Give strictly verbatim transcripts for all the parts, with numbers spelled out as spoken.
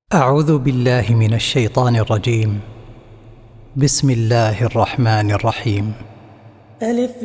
أعوذ بالله من الشيطان الرجيم. بسم الله الرحمن الرحيم. ألف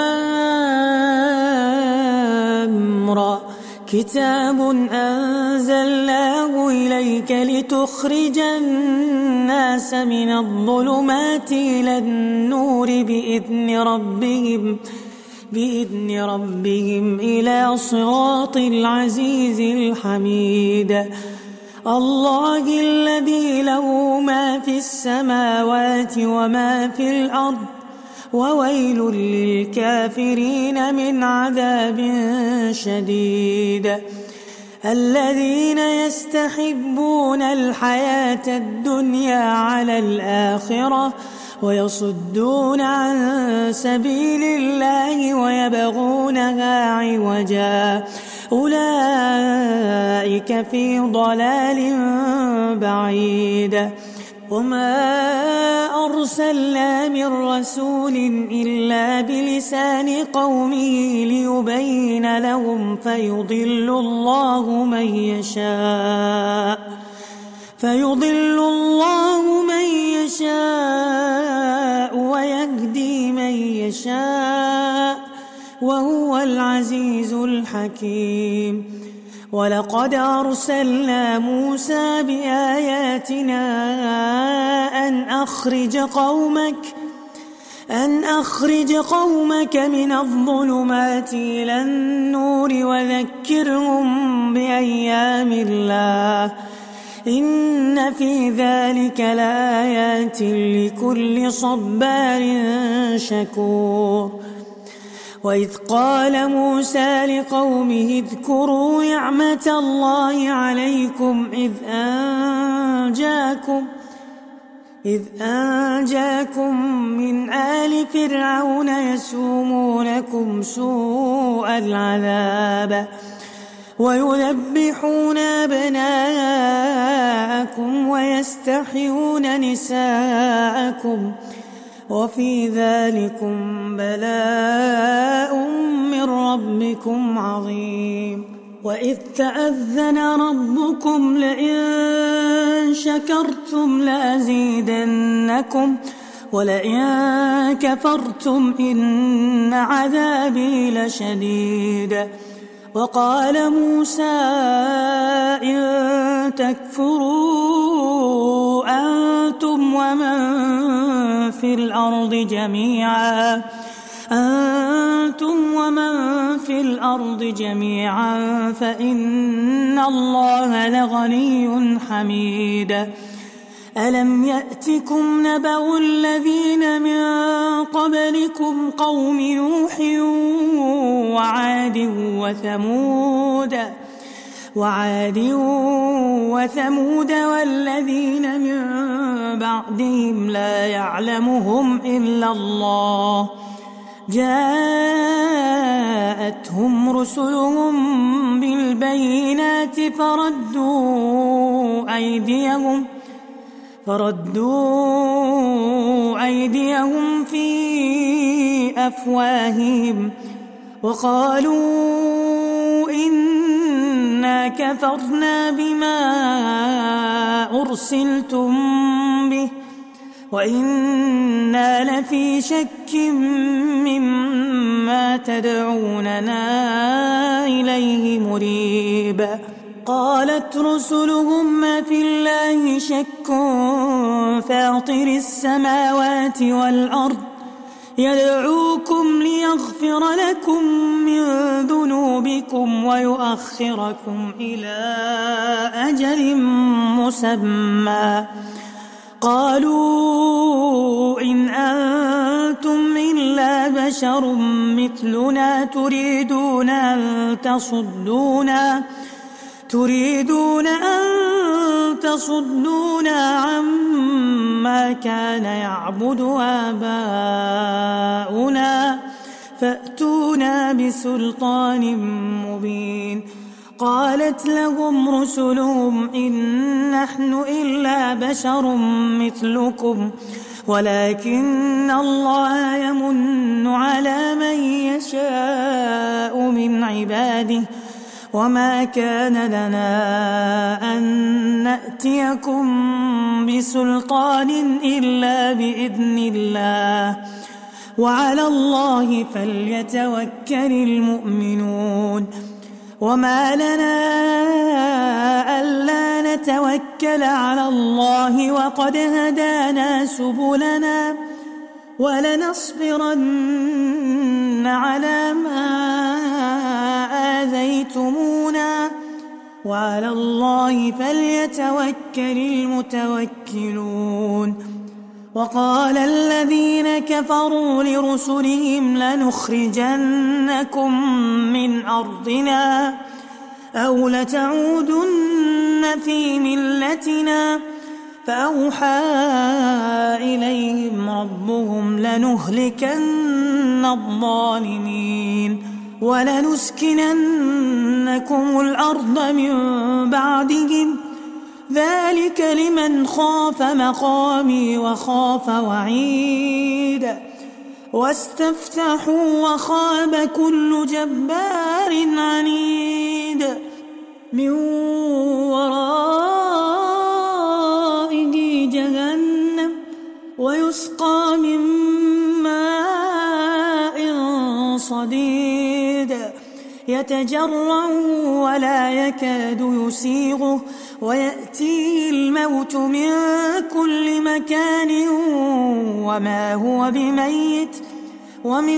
لام را كتاب أنزلناه إليك لتخرج الناس من الظلمات إلى النور بإذن ربهم بإذن ربهم إلى صراط العزيز الحميد. الله الذي له ما في السماوات وما في الأرض وويل للكافرين من عذاب شديد. الذين يستحبون الحياة الدنيا على الآخرة ويصدون عن سبيل الله ويبغونها عوجا أولئك في ضلال بعيد. وما أرسلنا من رسول إلا بلسان قومه ليبين لهم فيضل الله من يشاء فيضل الله من يشاء ويهدي من يشاء وهو العزيز الحكيم. ولقد أرسلنا موسى بآياتنا أن أخرج قومك أن أخرج قومك من الظلمات إلى النور وذكرهم بأيام الله إن في ذلك لآيات لكل صبار شكور. وإذ قال موسى لقومه اذكروا نعمة الله عليكم إذ أنجاكم إذ أنجاكم من آل فرعون يسومونكم سوء العذاب ويذبحون أبناءكم ويستحيون نساءكم وفي ذلكم بلاء من ربكم عظيم. وإذ تأذن ربكم لئن شكرتم لأزيدنكم ولئن كفرتم إن عذابي لشديد. وقال موسى إن تكفروا أنتم ومن في الأرض جميعا أنتم ومن في الأرض جميعا فإن الله لغني حميد. ألم يأتكم نبأ الذين من قبلكم قوم نوح وعاد وثمود وعاد وثمود والذين من بعدهم لا يعلمهم إلا الله جاءتهم رسلهم بالبينات فردوا أيديهم فردوا أيديهم في أفواههم وقالوا إنا كفرنا بما أرسلتم به وإنا لفي شك مما تدعوننا إليه مريب. قالت رسلهم في الله شك فاطر السماوات والأرض يدعوكم ليغفر لكم من ذنوبكم ويؤخركم إلى أجل مسمى. قالوا إن أنتم إلا بشر مثلنا تريدون أن تصدونا تريدون أن تصدونا عما كان يعبد آباؤنا فأتونا بسلطان مبين. قالت لهم رسلهم إن نحن إلا بشر مثلكم ولكن الله يمن على من يشاء من عباده وما كان لنا أن نأتيكم بسلطان إلا بإذن الله وعلى الله فليتوكل المؤمنون وما لنا ألا نتوكل على الله وقد هدانا سبلنا ولنصبرن على ما آذيتمونا وعلى الله فليتوكل المتوكلون وقال الذين كفروا لرسلهم لنخرجنكم من أرضنا أو لتعودن في ملتنا فأوحى إليهم ربهم لنهلكن الظالمين ولنسكننكم الأرض من بعدهم ذلك لمن خاف مقامي وخاف وعيد واستفتحوا وخاب كل جبار عنيد من ورائه جهنم ويسقى من ماء صديد يتجرع ولا يكاد يسيغه ويأتيه الموت من كل مكان وما هو بميت ومن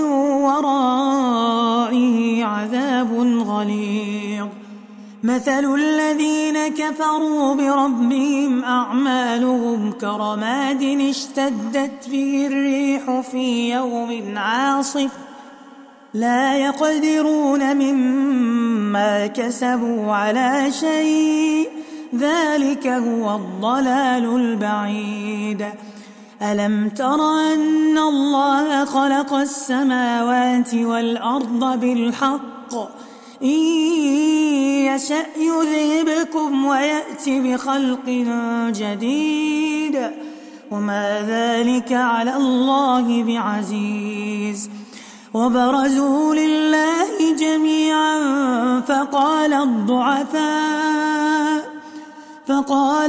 ورائه عذاب غليظ مثل الذين كفروا بربهم أعمالهم كرماد اشتدت به الريح في يوم عاصف لا يقدرون مما كسبوا على شيء ذلك هو الضلال البعيد ألم تر أن الله خلق السماوات والأرض بالحق إن يشأ يذهبكم ويأتي بخلق جديد وما ذلك على الله بعزيز وبرزوا لله جميعا فقال الضعفاء فقال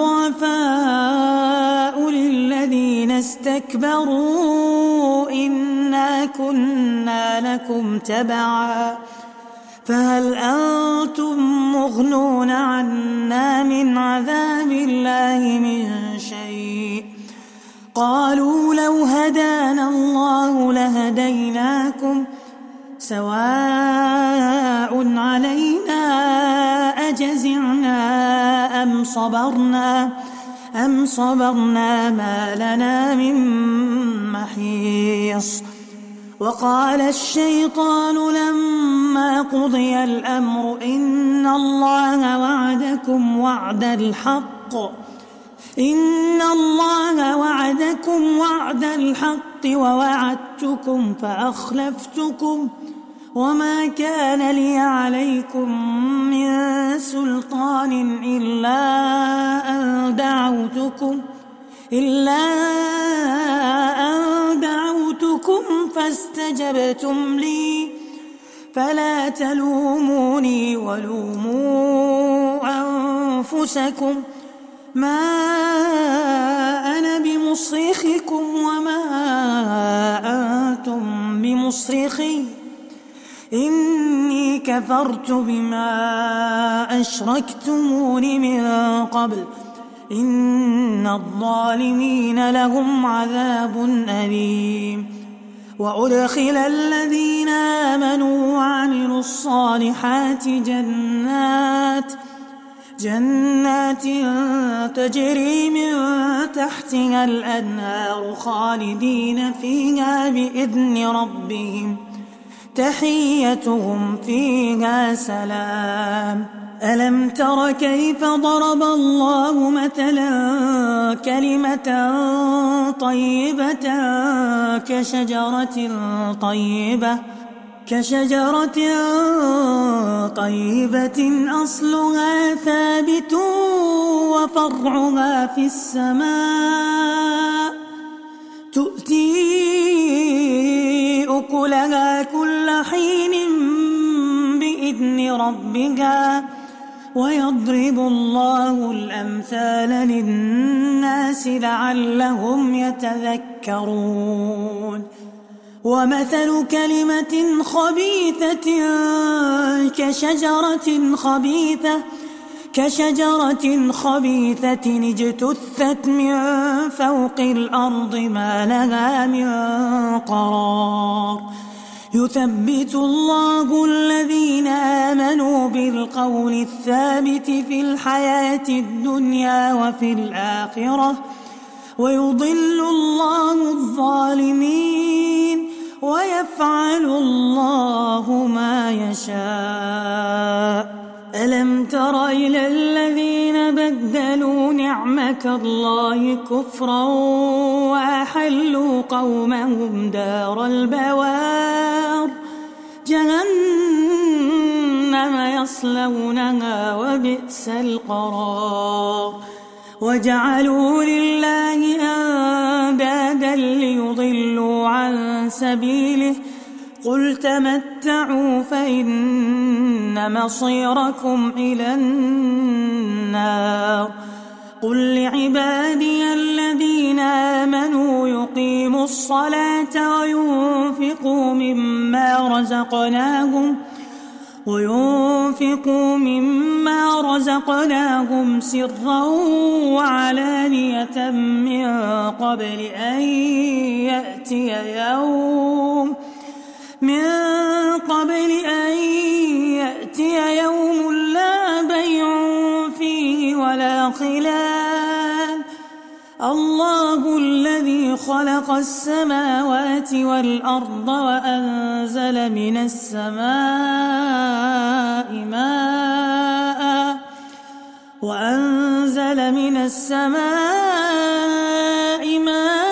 الضعفاء للذين استكبروا إنا كنا لكم تبعا فهل أنتم مغنون عنا من عذاب الله من شيء قالوا لو هدانا الله لهديناكم سواء علينا أجزعنا أم صبرنا أم صبرنا ما لنا من محيص وقال الشيطان لما قضي الأمر إن الله وعدكم وعد الحق إن الله وعدكم وعد الحق ووعدتكم فأخلفتكم وما كان لي عليكم من سلطان إلا أن دعوتكم إلا أن دعوتكم فاستجبتم لي فلا تلوموني ولوموا أنفسكم ما أنا بمصرخكم وما أنتم بمصرخي إني كفرت بما أشركتمون من قبل إن الظالمين لهم عذاب أليم وأدخل الذين آمنوا وعملوا الصالحات جنات جنات تجري من تحتها الأنهار خالدين فيها بإذن ربهم تحيتهم فيها سلام ألم تر كيف ضرب الله مثلا كلمة طيبة كشجرة طيبة كشجرة طيبة أصلها ثابت وفرعها في السماء تؤتي أكلها كل حين بإذن بإذن ربها ويضرب الله الأمثال للناس لعلهم يتذكرون ومثل كلمة خبيثة كشجرة خبيثة كشجرة خبيثة اجتثت من فوق الأرض ما لها من قرار يثبت الله الذين آمنوا بالقول الثابت في الحياة الدنيا وفي الآخرة ويضل الله الظالمين ويفعل الله ما يشاء. ألم تر إلى الذين بدلوا نعمة الله كفرا وأحلوا قومهم دار البوار جهنم يصلونها وبئس القرار وجعلوا لله أندادا ليضلوا عن سبيله قل تمتعوا فإن مصيركم إلى النار قل لعبادي الذين آمنوا يقيموا الصلاة وينفقوا مما رزقناهم وينفقوا مما رزقناهم سرا وعلانية من قبل أن يأتي يوم من قبل أن يأتي يوم لا بيع فيه ولا خلال الله الذي خلق السماوات والأرض وأنزل من السماء ماء وأنزل من السماء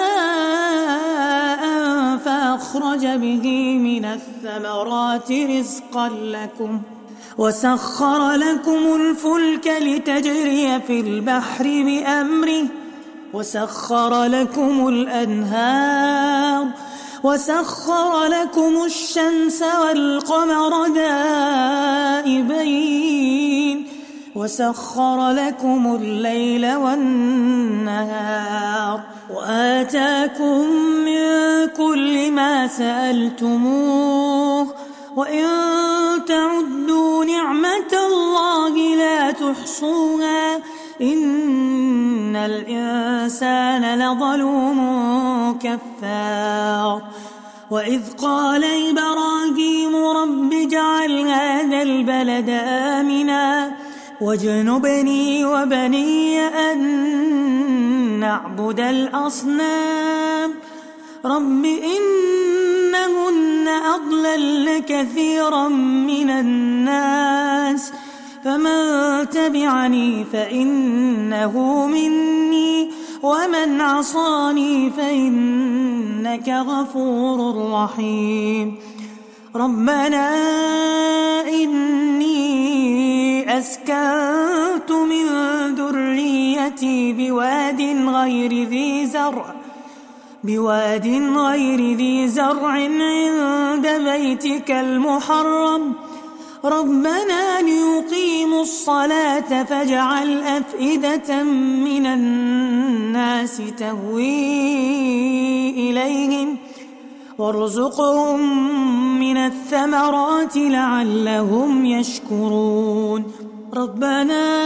ماء فأخرج به من الثمرات رزقا لكم وسخر لكم الفلك لتجري في البحر بأمره وسخر لكم الأنهار وسخر لكم الشمس والقمر دائبين وسخر لكم الليل والنهار وآتاكم من كل ما سألتموه وإن تعدوا نعمة الله لا تحصوها إن الإنسان لظلوم كفار وإذ قال إبراهيم رب اجعل هذا البلد آمنا واجنبني وبني أن نعبد الأصنام رب إنهن أضللن كثيرا من الناس فمن تبعني فإنه مني ومن عصاني فإنك غفور رحيم ربنا إني أسكنت من ذريتي بواد غير ذي زرع بواد غير ذي زرع عند بيتك المحرم ربنا ليقيموا الصلاة فاجعل أفئدة من الناس تهوي إليهم وارزقهم من الثمرات لعلهم يشكرون ربنا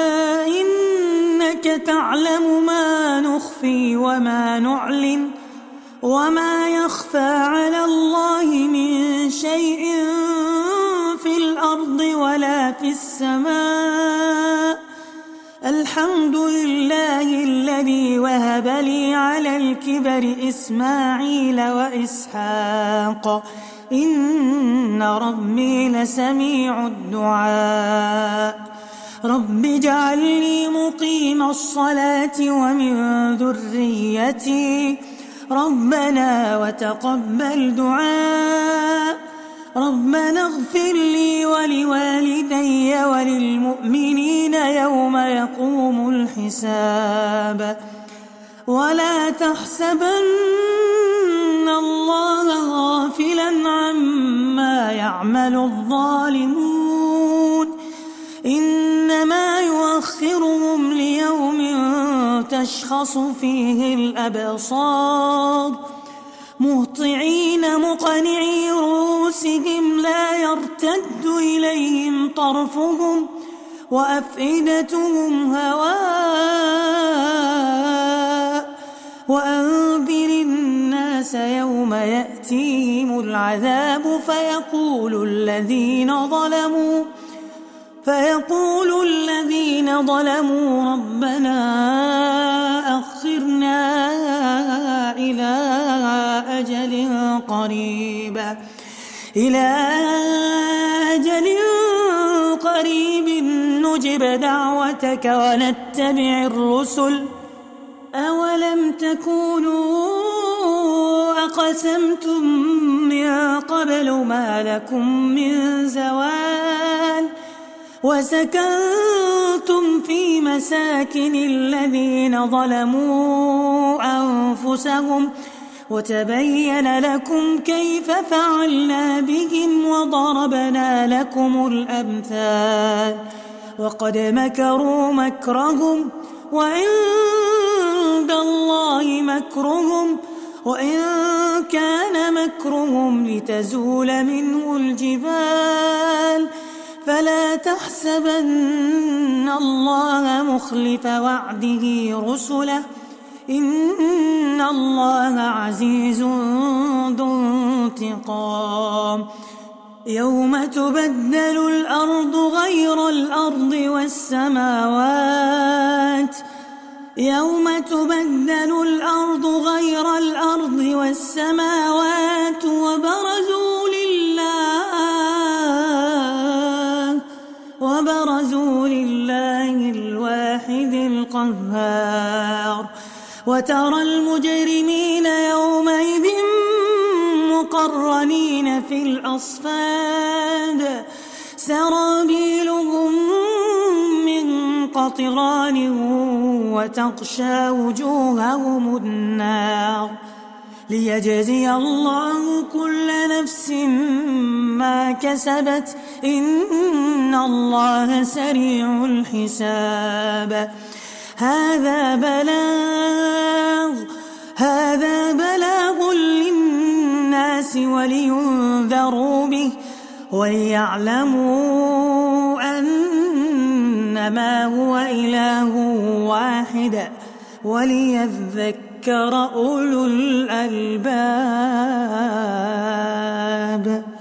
إنك تعلم ما نخفي وما نعلن وما يخفى على الله من شيء في الأرض ولا في السماء الحمد لله الذي وهب لي على الكبر إسماعيل وإسحاق إن ربي لسميع الدعاء رب اجعل لي مقيم الصلاة ومن ذريتي ربنا وتقبل دعاء ربنا اغفر لي ولوالدي وللمؤمنين يوم يقوم الحساب ولا تحسبن الله غافلا عما يعمل الظالمون إنما يؤخرهم ليوم تشخص فيه الأبصار مهطعين مقنعي رؤوسهم لا يرتد إليهم طرفهم وأفئدتهم هواء وأنذر الناس يوم يأتيهم العذاب فيقول الذين ظلموا فيقول الذين ظلموا ربنا أخرنا إلى أجل قريب إلى أجل قريب نجب دعوتك ونتبع الرسل أولم تكونوا أقسمتم من قبل ما لكم من زوال وسكنتم في مساكن الذين ظلموا أنفسهم وتبين لكم كيف فعلنا بهم وضربنا لكم الأمثال وقد مكروا مكرهم وعند الله مكرهم وإن كان مكرهم لتزول منه الجبال فلا تحسبن الله مخلف وعده رسله إن الله عزيز ذو انتقام يوم تبدل الأرض غير الأرض والسماوات يوم تبدل الأرض غير الأرض والسماوات وبرزوا لله وبرزوا لله الواحد القهار وترى المجرمين يومئذ مقرنين في الأصفاد سرابيلهم من قطران وتغشى وجوههم النار ليجزي الله كل نفس ما كسبت إن الله سريع الحساب هذا بلاغ هذا بلاغ للناس ولينذروا به وليعلموا أنما هو إله واحد وليذكر أولو الألباب.